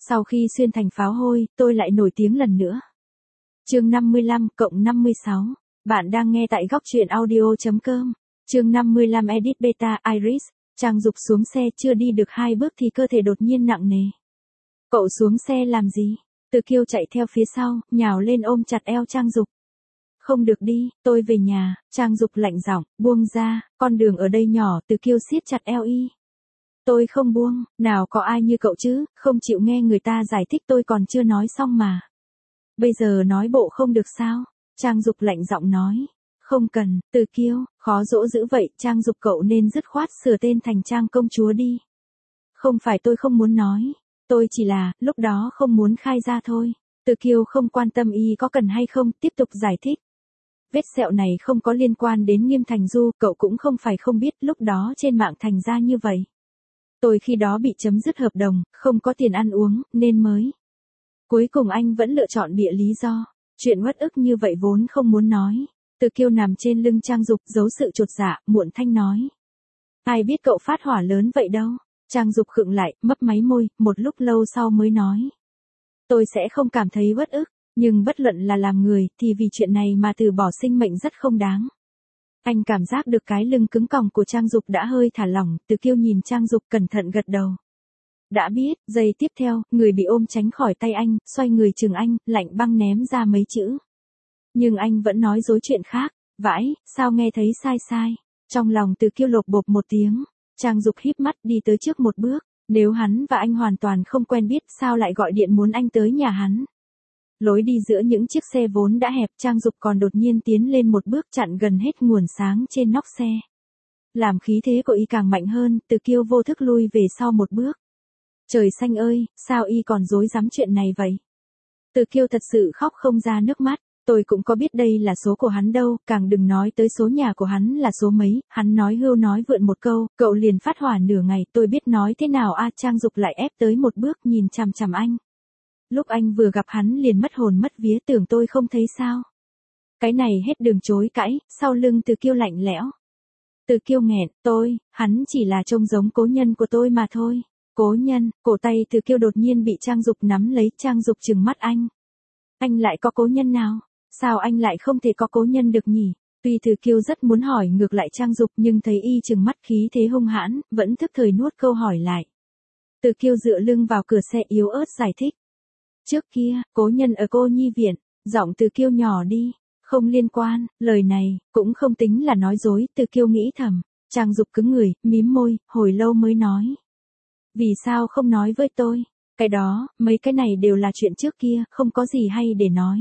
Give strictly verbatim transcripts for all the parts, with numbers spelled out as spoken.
Sau khi xuyên thành pháo hôi, tôi lại nổi tiếng lần nữa. Chương năm mươi lăm cộng năm mươi sáu. Bạn đang nghe tại góc truyện audio chấm com. Chương năm mươi lăm edit beta Iris. Trang Dục xuống xe chưa đi được hai bước thì cơ thể đột nhiên nặng nề. Cậu xuống xe làm gì? Từ Kiêu chạy theo phía sau, nhào lên ôm chặt eo Trang Dục. Không được đi, tôi về nhà. Trang Dục lạnh giọng, buông ra, con đường ở đây nhỏ. Từ Kiêu siết chặt eo y. Tôi không buông, nào có ai như cậu chứ, không chịu nghe người ta giải thích, tôi còn chưa nói xong mà. Bây giờ nói bộ không được sao? Trang Dục lạnh giọng nói. Không cần, Từ Kiêu, khó dỗ dữ vậy. Trang Dục, cậu nên dứt khoát sửa tên thành Trang công chúa đi. Không phải tôi không muốn nói, tôi chỉ là, lúc đó không muốn khai ra thôi. Từ Kiêu không quan tâm y có cần hay không, tiếp tục giải thích. Vết sẹo này không có liên quan đến Nghiêm Thành Du, cậu cũng không phải không biết lúc đó trên mạng thành ra như vậy. Tôi khi đó bị chấm dứt hợp đồng, không có tiền ăn uống, nên mới. Cuối cùng anh vẫn lựa chọn bịa lý do. Chuyện uất ức như vậy vốn không muốn nói. Từ Kiêu nằm trên lưng Trang Dục, giấu sự chột dạ, muộn thanh nói. Ai biết cậu phát hỏa lớn vậy đâu. Trang Dục khựng lại, mấp máy môi, một lúc lâu sau mới nói. Tôi sẽ không cảm thấy uất ức, nhưng bất luận là làm người, thì vì chuyện này mà từ bỏ sinh mệnh rất không đáng. Anh cảm giác được cái lưng cứng còng của Trang Dục đã hơi thả lỏng. Từ Kiêu nhìn Trang Dục cẩn thận gật đầu. Đã biết. Giây tiếp theo, người bị ôm tránh khỏi tay anh, xoay người chừng anh, lạnh băng ném ra mấy chữ. Nhưng anh vẫn nói dối chuyện khác. Vãi, sao nghe thấy sai sai. Trong lòng Từ Kiêu lột bột một tiếng. Trang Dục híp mắt đi tới trước một bước. Nếu hắn và anh hoàn toàn không quen biết, sao lại gọi điện muốn anh tới nhà hắn? Lối đi giữa những chiếc xe vốn đã hẹp, Trang Dục còn đột nhiên tiến lên một bước, chặn gần hết nguồn sáng trên nóc xe. Làm khí thế của y càng mạnh hơn, Từ Kiêu vô thức lui về sau một bước. Trời xanh ơi, sao y còn dối dám chuyện này vậy? Từ Kiêu thật sự khóc không ra nước mắt. Tôi cũng có biết đây là số của hắn đâu, càng đừng nói tới số nhà của hắn là số mấy. Hắn nói hưu nói vượn một câu, cậu liền phát hỏa nửa ngày. Tôi biết nói thế nào a? Trang Dục lại ép tới một bước, nhìn chằm chằm anh. Lúc anh vừa gặp hắn liền mất hồn mất vía, tưởng tôi không thấy sao? Cái này hết đường chối cãi. Sau lưng Từ Kiêu lạnh lẽo. Từ Kiêu nghẹn, tôi, hắn chỉ là trông giống cố nhân của tôi mà thôi. Cố nhân? Cổ tay Từ Kiêu đột nhiên bị Trang Dục nắm lấy. Trang Dục trừng mắt anh. Anh lại có cố nhân nào? Sao anh lại không thể có cố nhân được nhỉ? Tuy Từ Kiêu rất muốn hỏi ngược lại Trang Dục, nhưng thấy y trừng mắt khí thế hung hãn, vẫn thức thời nuốt câu hỏi lại. Từ Kiêu dựa lưng vào cửa xe yếu ớt giải thích. Trước kia, cố nhân ở cô nhi viện. Giọng Từ Kiêu nhỏ đi. Không liên quan, lời này, cũng không tính là nói dối. Từ Kiêu nghĩ thầm. Trang Dục cứng người, mím môi, hồi lâu mới nói. Vì sao không nói với tôi? Cái đó, mấy cái này đều là chuyện trước kia, không có gì hay để nói.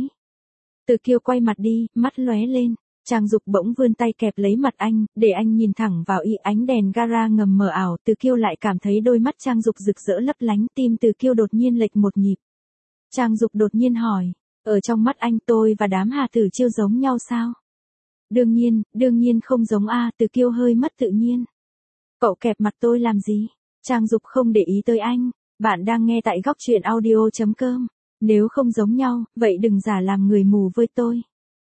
Từ Kiêu quay mặt đi, mắt lóe lên. Trang Dục bỗng vươn tay kẹp lấy mặt anh, để anh nhìn thẳng vào y. Ánh đèn gara ngầm mờ ảo. Từ Kiêu lại cảm thấy đôi mắt Trang Dục rực rỡ lấp lánh. Tim Từ Kiêu đột nhiên lệch một nhịp. Trang Dục đột nhiên hỏi. Ở trong mắt anh tôi và đám Hà Tử Chiêu giống nhau sao? Đương nhiên, đương nhiên không giống a. Từ Kiêu hơi mất tự nhiên. Cậu kẹp mặt tôi làm gì? Trang Dục không để ý tới anh. Bạn đang nghe tại góc truyện audio chấm com. Nếu không giống nhau, vậy đừng giả làm người mù với tôi.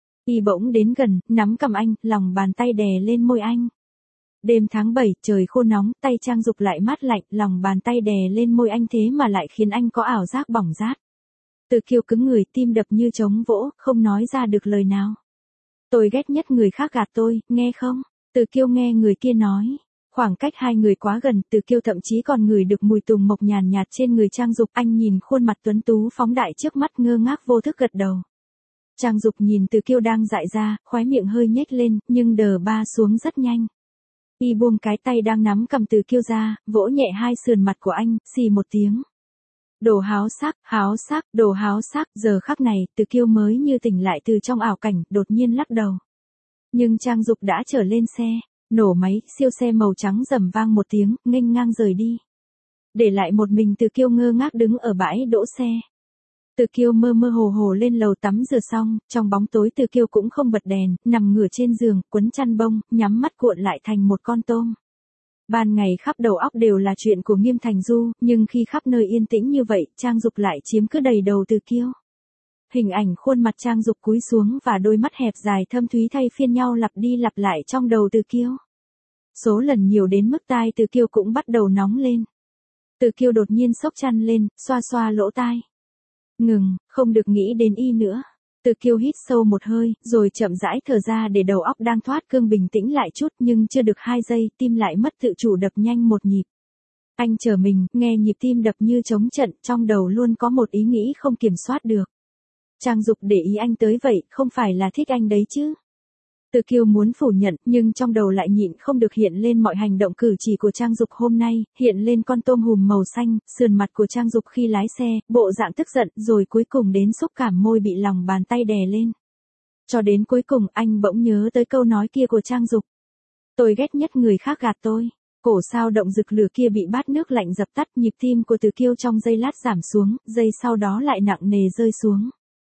Y bỗng đến gần, nắm cầm anh, lòng bàn tay đè lên môi anh. Đêm tháng bảy, trời khô nóng, tay Trang Dục lại mát lạnh, lòng bàn tay đè lên môi anh thế mà lại khiến anh có ảo giác bỏng rát. Từ Kiêu cứng người, tim đập như trống vỗ, không nói ra được lời nào. Tôi ghét nhất người khác gạt tôi, nghe không? Từ Kiêu nghe người kia nói. Khoảng cách hai người quá gần, Từ Kiêu thậm chí còn ngửi được mùi tùng mộc nhàn nhạt trên người Trang Dục. Anh nhìn khuôn mặt tuấn tú phóng đại trước mắt, ngơ ngác vô thức gật đầu. Trang Dục nhìn Từ Kiêu đang dại ra, khóe miệng hơi nhếch lên, nhưng đờ ba xuống rất nhanh. Y buông cái tay đang nắm cầm Từ Kiêu ra, vỗ nhẹ hai sườn mặt của anh, xì một tiếng. Đồ háo sắc, háo sắc, đồ háo sắc. Giờ khắc này, Từ Kiêu mới như tỉnh lại từ trong ảo cảnh, đột nhiên lắc đầu. Nhưng Trang Dục đã trở lên xe. Nổ máy, siêu xe màu trắng rầm vang một tiếng, nghênh ngang rời đi. Để lại một mình Từ Kiêu ngơ ngác đứng ở bãi đỗ xe. Từ Kiêu mơ mơ hồ hồ lên lầu tắm rửa xong, trong bóng tối Từ Kiêu cũng không bật đèn, nằm ngửa trên giường, quấn chăn bông, nhắm mắt cuộn lại thành một con tôm. Ban ngày khắp đầu óc đều là chuyện của Nghiêm Thành Du, nhưng khi khắp nơi yên tĩnh như vậy, Trang Dục lại chiếm cứ đầy đầu Từ Kiêu. Hình ảnh khuôn mặt Trang Dục cúi xuống và đôi mắt hẹp dài thâm thúy thay phiên nhau lặp đi lặp lại trong đầu Từ Kiêu. Số lần nhiều đến mức tai Từ Kiêu cũng bắt đầu nóng lên. Từ Kiêu đột nhiên xốc chăn lên, xoa xoa lỗ tai. Ngừng, không được nghĩ đến y nữa. Từ Kiêu hít sâu một hơi, rồi chậm rãi thở ra để đầu óc đang thoát cương bình tĩnh lại chút, nhưng chưa được hai giây, tim lại mất tự chủ đập nhanh một nhịp. Anh chờ mình, nghe nhịp tim đập như trống trận, trong đầu luôn có một ý nghĩ không kiểm soát được. Trang Dục để ý anh tới vậy, không phải là thích anh đấy chứ? Từ Kiêu muốn phủ nhận, nhưng trong đầu lại nhịn không được hiện lên mọi hành động cử chỉ của Trang Dục hôm nay, hiện lên con tôm hùm màu xanh, sườn mặt của Trang Dục khi lái xe, bộ dạng tức giận, rồi cuối cùng đến xúc cảm môi bị lòng bàn tay đè lên. Cho đến cuối cùng anh bỗng nhớ tới câu nói kia của Trang Dục. Tôi ghét nhất người khác gạt tôi. Cổ sao động rực lửa kia bị bát nước lạnh dập tắt, nhịp tim của Từ Kiêu trong giây lát giảm xuống, giây sau đó lại nặng nề rơi xuống.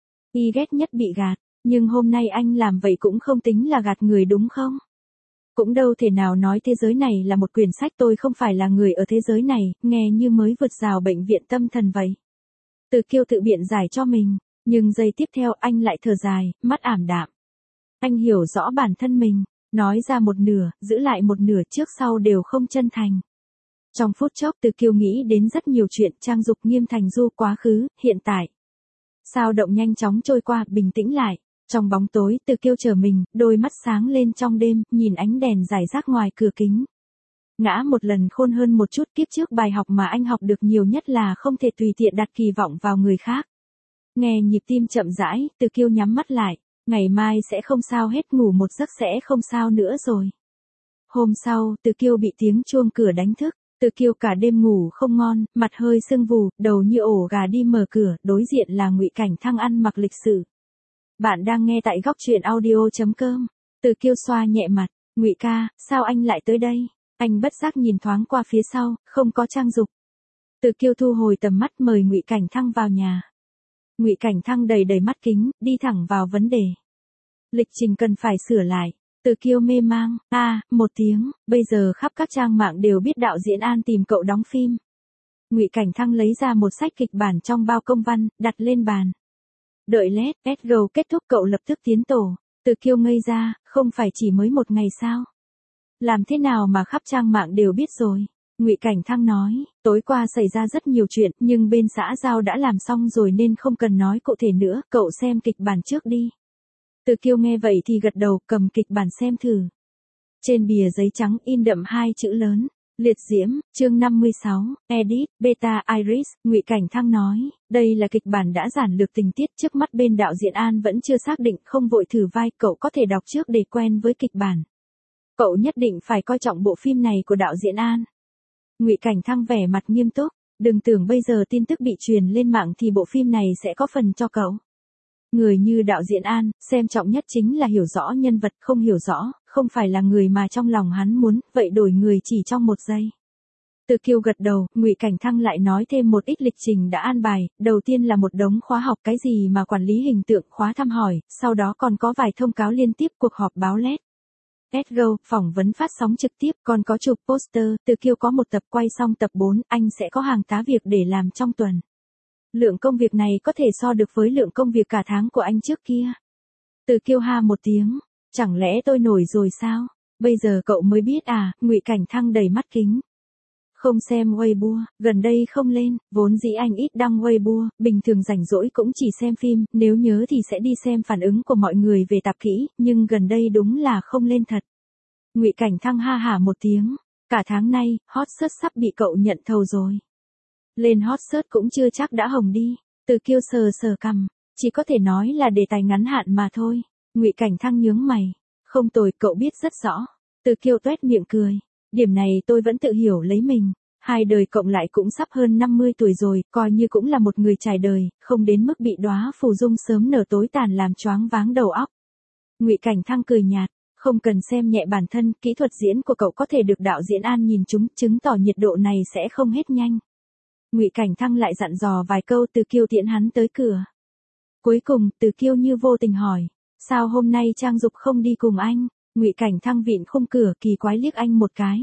Y ghét nhất bị gạt. Nhưng hôm nay anh làm vậy cũng không tính là gạt người đúng không? Cũng đâu thể nào nói thế giới này là một quyển sách, tôi không phải là người ở thế giới này, nghe như mới vượt rào bệnh viện tâm thần vậy. Từ Kiêu tự biện giải cho mình, nhưng giây tiếp theo anh lại thở dài, mắt ảm đạm. Anh hiểu rõ bản thân mình, nói ra một nửa, giữ lại một nửa, trước sau đều không chân thành. Trong phút chốc Từ Kiêu nghĩ đến rất nhiều chuyện, Trang Dục, Nghiêm Thành Du, quá khứ, hiện tại. Sao động nhanh chóng trôi qua, bình tĩnh lại. Trong bóng tối, Từ Kiêu chờ mình, đôi mắt sáng lên trong đêm, nhìn ánh đèn rải rác ngoài cửa kính. Ngã một lần khôn hơn một chút, kiếp trước bài học mà anh học được nhiều nhất là không thể tùy tiện đặt kỳ vọng vào người khác. Nghe nhịp tim chậm rãi, Từ Kiêu nhắm mắt lại, ngày mai sẽ không sao hết, ngủ một giấc sẽ không sao nữa rồi. Hôm sau, Từ Kiêu bị tiếng chuông cửa đánh thức. Từ Kiêu cả đêm ngủ không ngon, mặt hơi sưng vù, đầu như ổ gà đi mở cửa, đối diện là Ngụy Cảnh Thăng ăn mặc lịch sự. Bạn đang nghe tại góc truyện audio chấm com. Từ Kiêu xoa nhẹ mặt, Ngụy ca, sao anh lại tới đây? Anh bất giác nhìn thoáng qua phía sau, không có Trang Dục. Từ Kiêu thu hồi tầm mắt mời Ngụy Cảnh Thăng vào nhà. Ngụy Cảnh Thăng đầy đầy mắt kính, đi thẳng vào vấn đề. Lịch trình cần phải sửa lại. Từ Kiêu mê mang, a, à, một tiếng, bây giờ khắp các trang mạng đều biết đạo diễn An tìm cậu đóng phim. Ngụy Cảnh Thăng lấy ra một sách kịch bản trong bao công văn, đặt lên bàn. Đợi Let's Go kết thúc cậu lập tức tiến tổ. Từ Kiêu ngây ra, không phải chỉ mới một ngày sao? Làm thế nào mà khắp trang mạng đều biết rồi? Ngụy Cảnh Thăng nói, tối qua xảy ra rất nhiều chuyện, nhưng bên xã giao đã làm xong rồi nên không cần nói cụ thể nữa, cậu xem kịch bản trước đi. Từ Kiêu nghe vậy thì gật đầu, cầm kịch bản xem thử. Trên bìa giấy trắng in đậm hai chữ lớn. Liệt diễm, chương năm mươi sáu, edit, beta Iris, Ngụy Cảnh Thăng nói, đây là kịch bản đã giản lược tình tiết, trước mắt bên đạo diễn An vẫn chưa xác định, không vội thử vai, cậu có thể đọc trước để quen với kịch bản. Cậu nhất định phải coi trọng bộ phim này của đạo diễn An. Ngụy Cảnh Thăng vẻ mặt nghiêm túc, đừng tưởng bây giờ tin tức bị truyền lên mạng thì bộ phim này sẽ có phần cho cậu. Người như đạo diễn An, xem trọng nhất chính là hiểu rõ nhân vật, không hiểu rõ, không phải là người mà trong lòng hắn muốn, vậy đổi người chỉ trong một giây. Từ Kiêu gật đầu, Ngụy Cảnh Thăng lại nói thêm một ít lịch trình đã an bài, đầu tiên là một đống khóa học cái gì mà quản lý hình tượng, khóa thăm hỏi, sau đó còn có vài thông cáo liên tiếp, cuộc họp báo lét. Let's Go, phỏng vấn phát sóng trực tiếp, còn có chụp poster, Từ Kiêu có một tập quay xong tập bốn, anh sẽ có hàng tá việc để làm trong tuần. Lượng công việc này có thể so được với lượng công việc cả tháng của anh trước kia. Từ Kiêu ha một tiếng, chẳng lẽ tôi nổi rồi sao? Bây giờ cậu mới biết à? Ngụy Cảnh Thăng đầy mắt kính. Không xem Weibo, gần đây không lên, vốn dĩ anh ít đăng Weibo, bình thường rảnh rỗi cũng chỉ xem phim, nếu nhớ thì sẽ đi xem phản ứng của mọi người về tạp kỹ, nhưng gần đây đúng là không lên thật. Ngụy Cảnh Thăng ha hả một tiếng, cả tháng nay, hot search sắp bị cậu nhận thầu rồi. Lên hot search cũng chưa chắc đã hồng đi. Từ Kiêu sờ sờ cằm, chỉ có thể nói là đề tài ngắn hạn mà thôi. Ngụy Cảnh Thăng nhướng mày, không tồi, cậu biết rất rõ. Từ Kiêu toét miệng cười, điểm này tôi vẫn tự hiểu lấy mình. Hai đời cộng lại cũng sắp hơn năm mươi tuổi rồi, coi như cũng là một người trải đời, không đến mức bị đóa phù dung sớm nở tối tàn làm choáng váng đầu óc. Ngụy Cảnh Thăng cười nhạt, không cần xem nhẹ bản thân, kỹ thuật diễn của cậu có thể được đạo diễn An nhìn trúng, chứng tỏ nhiệt độ này sẽ không hết nhanh. Ngụy Cảnh Thăng lại dặn dò vài câu, Từ Kiêu tiễn hắn tới cửa. Cuối cùng, Từ Kiêu như vô tình hỏi, sao hôm nay Trang Dục không đi cùng anh? Ngụy Cảnh Thăng vịn khung cửa, kỳ quái liếc anh một cái.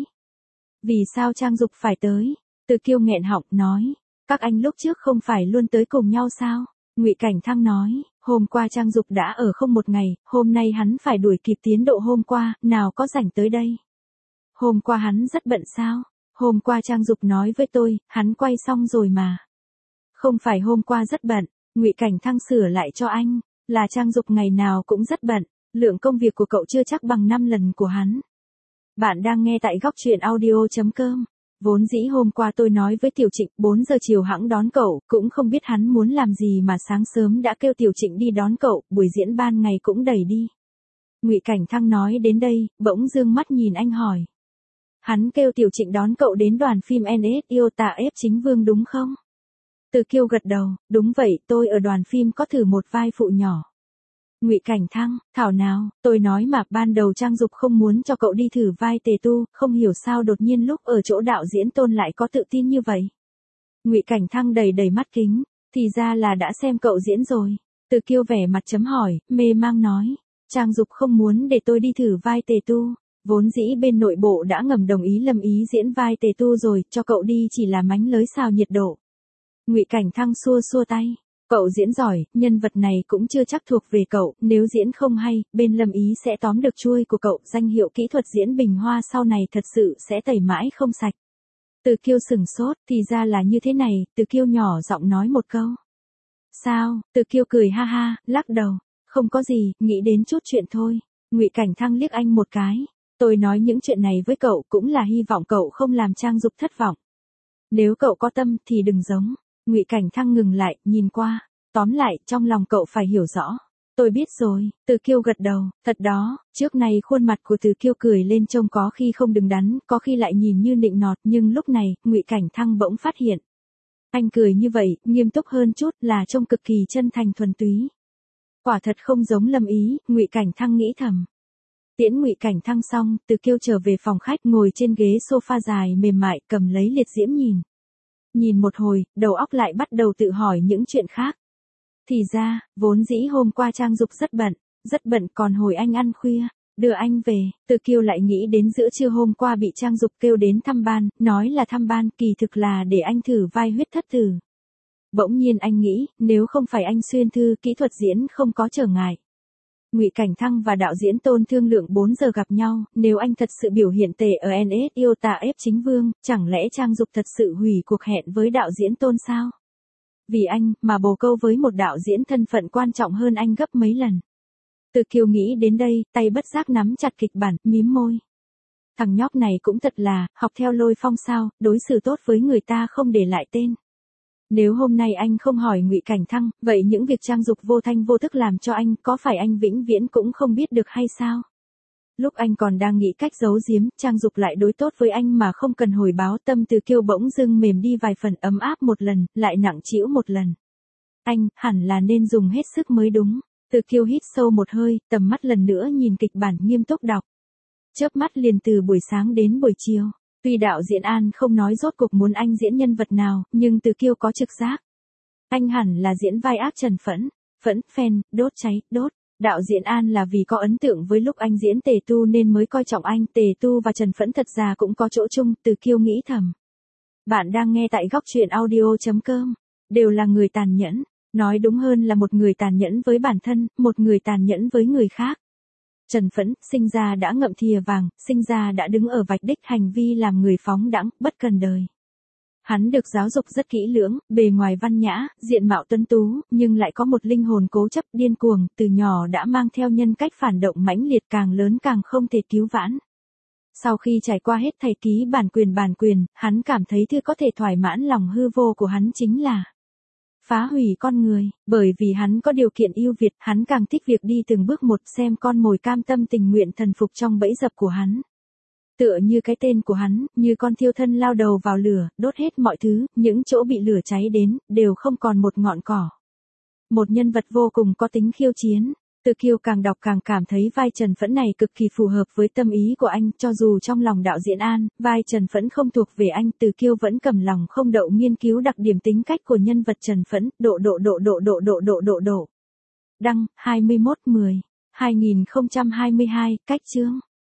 Vì sao Trang Dục phải tới? Từ Kiêu nghẹn họng nói, các anh lúc trước không phải luôn tới cùng nhau sao? Ngụy Cảnh Thăng nói, hôm qua Trang Dục đã ở không một ngày, hôm nay hắn phải đuổi kịp tiến độ hôm qua, nào có rảnh tới đây. Hôm qua hắn rất bận sao? Hôm qua Trang Dục nói với tôi, hắn quay xong rồi mà. Không phải hôm qua rất bận, Ngụy Cảnh Thăng sửa lại cho anh, là Trang Dục ngày nào cũng rất bận, lượng công việc của cậu chưa chắc bằng năm lần của hắn. Bạn đang nghe tại góc truyện audio.com. Vốn dĩ hôm qua tôi nói với Tiểu Trịnh bốn giờ chiều hãng đón cậu, cũng không biết hắn muốn làm gì mà sáng sớm đã kêu Tiểu Trịnh đi đón cậu, buổi diễn ban ngày cũng đẩy đi. Ngụy Cảnh Thăng nói đến đây, bỗng dương mắt nhìn anh hỏi. Hắn kêu Tiểu Trịnh đón cậu đến đoàn phim en ét yêu tà ép chính vương đúng không? Từ Kiêu gật đầu, đúng vậy, tôi ở đoàn phim có thử một vai phụ nhỏ. Ngụy Cảnh Thăng, thảo nào, tôi nói mà ban đầu Trang Dục không muốn cho cậu đi thử vai Tề Tu, không hiểu sao đột nhiên lúc ở chỗ đạo diễn Tôn lại có tự tin như vậy. Ngụy Cảnh Thăng đầy đầy mắt kính, thì ra là đã xem cậu diễn rồi. Từ Kiêu vẻ mặt chấm hỏi, mê mang nói, Trang Dục không muốn để tôi đi thử vai Tề Tu, vốn dĩ bên nội bộ đã ngầm đồng ý Lâm Ý diễn vai Tề Tu rồi, cho cậu đi chỉ là mánh lới xào nhiệt độ. Ngụy Cảnh Thăng xua xua tay. Cậu diễn giỏi, nhân vật này cũng chưa chắc thuộc về cậu, nếu diễn không hay, bên Lâm Ý sẽ tóm được chuôi của cậu, danh hiệu kỹ thuật diễn Bình Hoa sau này thật sự sẽ tẩy mãi không sạch. Từ Kiêu sừng sốt, thì ra là như thế này, Từ Kiêu nhỏ giọng nói một câu. Sao, Từ Kiêu cười ha ha, lắc đầu, không có gì, nghĩ đến chút chuyện thôi. Ngụy Cảnh Thăng liếc anh một cái, tôi nói những chuyện này với cậu cũng là hy vọng cậu không làm Trang Dục thất vọng. Nếu cậu có tâm thì đừng giống. Ngụy Cảnh Thăng ngừng lại, nhìn qua, tóm lại, trong lòng cậu phải hiểu rõ. Tôi biết rồi, Từ Kiêu gật đầu, thật đó, trước này khuôn mặt của Từ Kiêu cười lên trông có khi không đứng đắn, có khi lại nhìn như nịnh nọt, nhưng lúc này, Ngụy Cảnh Thăng bỗng phát hiện. Anh cười như vậy, nghiêm túc hơn chút là trông cực kỳ chân thành thuần túy. Quả thật không giống Lâm Ý, Ngụy Cảnh Thăng nghĩ thầm. Tiễn Ngụy Cảnh Thăng xong, Từ Kiêu trở về phòng khách ngồi trên ghế sofa dài mềm mại cầm lấy liệt diễm nhìn. Nhìn một hồi, đầu óc lại bắt đầu tự hỏi những chuyện khác. Thì ra, vốn dĩ hôm qua Trang Dục rất bận, rất bận còn hồi anh ăn khuya, đưa anh về, Từ Kiêu lại nghĩ đến giữa trưa hôm qua bị Trang Dục kêu đến thăm ban, nói là thăm ban kỳ thực là để anh thử vai huyết thất tử. Bỗng nhiên anh nghĩ, nếu không phải anh xuyên thư kỹ thuật diễn không có trở ngại. Ngụy Cảnh Thăng và đạo diễn Tôn thương lượng bốn giờ gặp nhau, nếu anh thật sự biểu hiện tệ ở en ét yêu tà ép chính vương, chẳng lẽ Trang Dục thật sự hủy cuộc hẹn với đạo diễn Tôn sao? Vì anh, mà bồ câu với một đạo diễn thân phận quan trọng hơn anh gấp mấy lần. Từ Kiêu nghĩ đến đây, tay bất giác nắm chặt kịch bản, mím môi. Thằng nhóc này cũng thật là, học theo Lôi Phong sao, đối xử tốt với người ta không để lại tên. Nếu hôm nay anh không hỏi Ngụy Cảnh Thăng, vậy những việc Trang Dục vô thanh vô thức làm cho anh, có phải anh vĩnh viễn cũng không biết được hay sao? Lúc anh còn đang nghĩ cách giấu giếm, Trang Dục lại đối tốt với anh mà không cần hồi báo, tâm Từ Kiêu bỗng dưng mềm đi vài phần, ấm áp một lần, lại nặng trĩu một lần. Anh, hẳn là nên dùng hết sức mới đúng. Từ Kiêu hít sâu một hơi, tầm mắt lần nữa nhìn kịch bản nghiêm túc đọc. Chớp mắt liền từ buổi sáng đến buổi chiều. Tuy đạo diễn An không nói rốt cuộc muốn anh diễn nhân vật nào, nhưng Từ Kiêu có trực giác. Anh hẳn là diễn vai ác Trần Phẫn, Phẫn, phen, đốt cháy, đốt. Đạo diễn An là vì có ấn tượng với lúc anh diễn Tề Tu nên mới coi trọng anh. Tề Tu và Trần Phẫn thật ra cũng có chỗ chung, Từ Kiêu nghĩ thầm. Bạn đang nghe tại góc truyện audio.com. Đều là người tàn nhẫn, nói đúng hơn là một người tàn nhẫn với bản thân, một người tàn nhẫn với người khác. Trần Phẫn, sinh ra đã ngậm thìa vàng, sinh ra đã đứng ở vạch đích, hành vi làm người phóng đãng, bất cần đời. Hắn được giáo dục rất kỹ lưỡng, bề ngoài văn nhã, diện mạo tuấn tú, nhưng lại có một linh hồn cố chấp điên cuồng, từ nhỏ đã mang theo nhân cách phản động mãnh liệt, càng lớn càng không thể cứu vãn. Sau khi trải qua hết thầy ký bản quyền bản quyền, hắn cảm thấy thứ có thể thỏa mãn lòng hư vô của hắn chính là phá hủy con người, bởi vì hắn có điều kiện ưu việt, hắn càng thích việc đi từng bước một, xem con mồi cam tâm tình nguyện thần phục trong bẫy dập của hắn. Tựa như cái tên của hắn, như con thiêu thân lao đầu vào lửa, đốt hết mọi thứ, những chỗ bị lửa cháy đến, đều không còn một ngọn cỏ. Một nhân vật vô cùng có tính khiêu chiến. Từ Kiêu càng đọc càng cảm thấy vai Trần Phẫn này cực kỳ phù hợp với tâm ý của anh, cho dù trong lòng đạo diễn An, vai Trần Phẫn không thuộc về anh, Từ Kiêu vẫn cầm lòng không đậu nghiên cứu đặc điểm tính cách của nhân vật Trần Phẫn, độ độ độ độ độ độ độ độ độ. Đăng, hai mươi mốt mười hai nghìn không trăm hai mươi hai, cách chương.